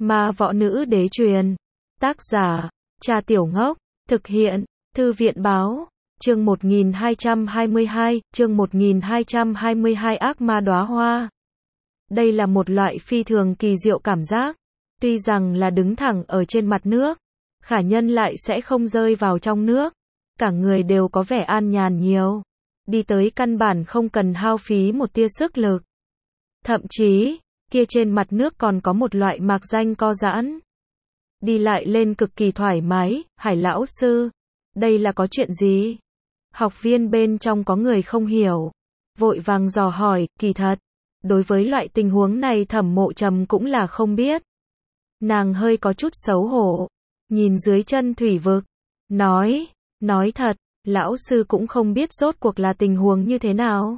Ma võ nữ đế truyền. Tác giả, Cha Tiểu Ngốc. Thực hiện, Thư viện báo. Chương 1222, chương 1222 ác ma đóa hoa. Đây là một loại phi thường kỳ diệu cảm giác. Tuy rằng là đứng thẳng ở trên mặt nước, khả nhân lại sẽ không rơi vào trong nước. Cả người đều có vẻ an nhàn nhiều. Đi tới căn bản không cần hao phí một tia sức lực. Thậm chí, kia trên mặt nước còn có một loại mạc danh co giãn. Đi lại lên cực kỳ thoải mái. Hải lão sư, đây là có chuyện gì? Học viên bên trong có người không hiểu, vội vàng dò hỏi. Kỳ thật, đối với loại tình huống này Thẩm Mộ Trầm cũng là không biết. Nàng hơi có chút xấu hổ, nhìn dưới chân thủy vực, nói thật, lão sư cũng không biết rốt cuộc là tình huống như thế nào.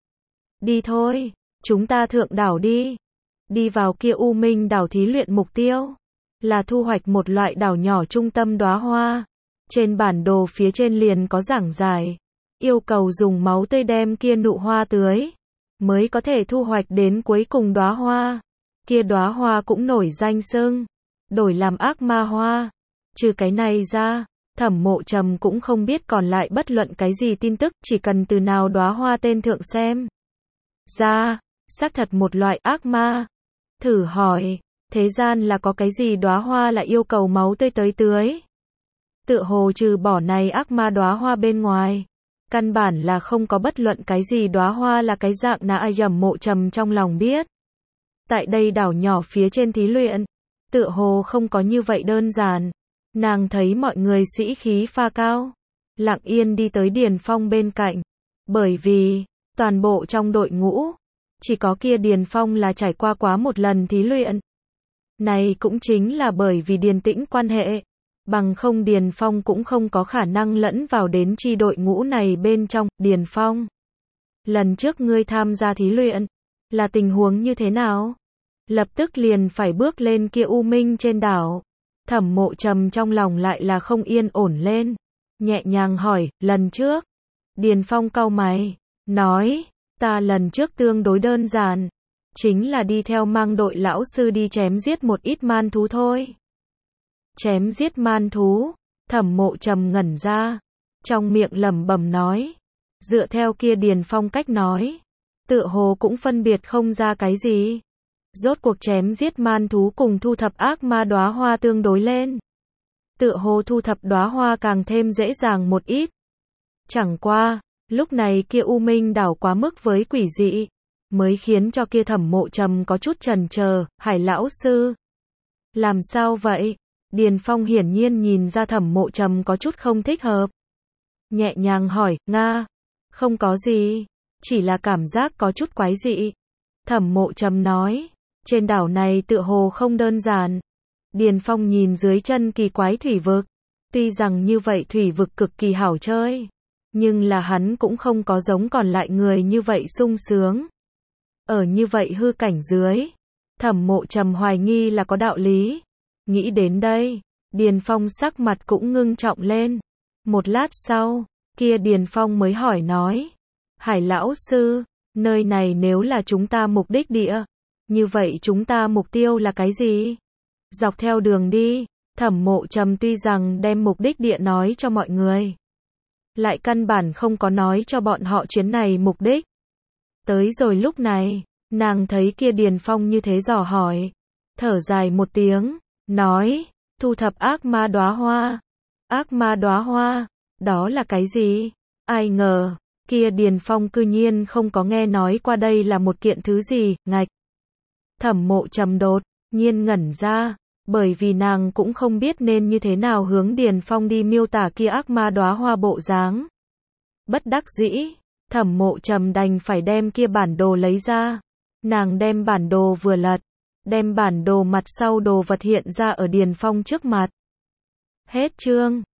Đi thôi, chúng ta thượng đảo đi. Đi vào kia U Minh đảo thí luyện mục tiêu là thu hoạch một loại đảo nhỏ trung tâm đóa hoa. Trên bản đồ phía trên liền có giảng giải, yêu cầu dùng máu tươi đem kia nụ hoa tưới, mới có thể thu hoạch đến cuối cùng đóa hoa. Kia đóa hoa cũng nổi danh xưng, đổi làm ác ma hoa. Trừ cái này ra, Thẩm Mộ Trầm cũng không biết còn lại bất luận cái gì tin tức, chỉ cần từ nào đóa hoa tên thượng xem ra, xác thật một loại ác ma. Thử hỏi, thế gian là có cái gì đóa hoa là yêu cầu máu tươi tới tưới? Tựa hồ trừ bỏ này ác ma đóa hoa bên ngoài, căn bản là không có bất luận cái gì đóa hoa là cái dạng nào. Thẩm Mộ Trầm trong lòng biết, tại đây đảo nhỏ phía trên thí luyện, tựa hồ không có như vậy đơn giản. Nàng thấy mọi người sĩ khí pha cao, lặng yên đi tới Điền Phong bên cạnh, bởi vì toàn bộ trong đội ngũ, chỉ có kia Điền Phong là trải qua quá một lần thí luyện. Này cũng chính là bởi vì Điền Tĩnh quan hệ, bằng không Điền Phong cũng không có khả năng lẫn vào đến chi đội ngũ này bên trong. Điền Phong, lần trước ngươi tham gia thí luyện, là tình huống như thế nào? Lập tức liền phải bước lên kia U Minh trên đảo. Thẩm Mộ Trầm trong lòng lại là không yên ổn lên, nhẹ nhàng hỏi. Lần trước, Điền Phong cau mày, nói, ta lần trước tương đối đơn giản, chính là đi theo mang đội lão sư đi chém giết một ít man thú thôi. Chém giết man thú? Thẩm Mộ Trầm ngẩn ra, trong miệng lẩm bẩm nói. Dựa theo kia Điền Phong cách nói, tựa hồ cũng phân biệt không ra cái gì. Rốt cuộc chém giết man thú cùng thu thập ác ma đóa hoa tương đối lên, tựa hồ thu thập đóa hoa càng thêm dễ dàng một ít. Chẳng qua, lúc này kia U Minh đảo quá mức với quỷ dị, mới khiến cho kia Thẩm Mộ Trầm có chút chần chờ. Hải lão sư, làm sao vậy? Điền Phong hiển nhiên nhìn ra Thẩm Mộ Trầm có chút không thích hợp, nhẹ nhàng hỏi. Nga, không có gì, chỉ là cảm giác có chút quái dị. Thẩm Mộ Trầm nói, trên đảo này tựa hồ không đơn giản. Điền Phong nhìn dưới chân kỳ quái thủy vực, tuy rằng như vậy thủy vực cực kỳ hảo chơi, nhưng là hắn cũng không có giống còn lại người như vậy sung sướng. Ở như vậy hư cảnh dưới, Thẩm Mộ Trầm hoài nghi là có đạo lý. Nghĩ đến đây, Điền Phong sắc mặt cũng ngưng trọng lên. Một lát sau, kia Điền Phong mới hỏi nói, Hải lão sư, nơi này nếu là chúng ta mục đích địa, như vậy chúng ta mục tiêu là cái gì? Dọc theo đường đi, Thẩm Mộ Trầm tuy rằng đem mục đích địa nói cho mọi người, lại căn bản không có nói cho bọn họ chuyến này mục đích. Tới rồi lúc này, nàng thấy kia Điền Phong như thế dò hỏi, thở dài một tiếng, nói, thu thập ác ma đóa hoa. Ác ma đóa hoa, đó là cái gì? Ai ngờ, kia Điền Phong cư nhiên không có nghe nói qua đây là một kiện thứ gì. Ngạch. Thẩm Mộ Trầm đột nhiên ngẩn ra, bởi vì nàng cũng không biết nên như thế nào hướng Điền Phong đi miêu tả kia ác ma đóa hoa bộ dáng. Bất đắc dĩ, Thẩm Mộ Trầm đành phải đem kia bản đồ lấy ra. Nàng đem bản đồ vừa lật, đem bản đồ mặt sau đồ vật hiện ra ở Điền Phong trước mặt. Hết chương.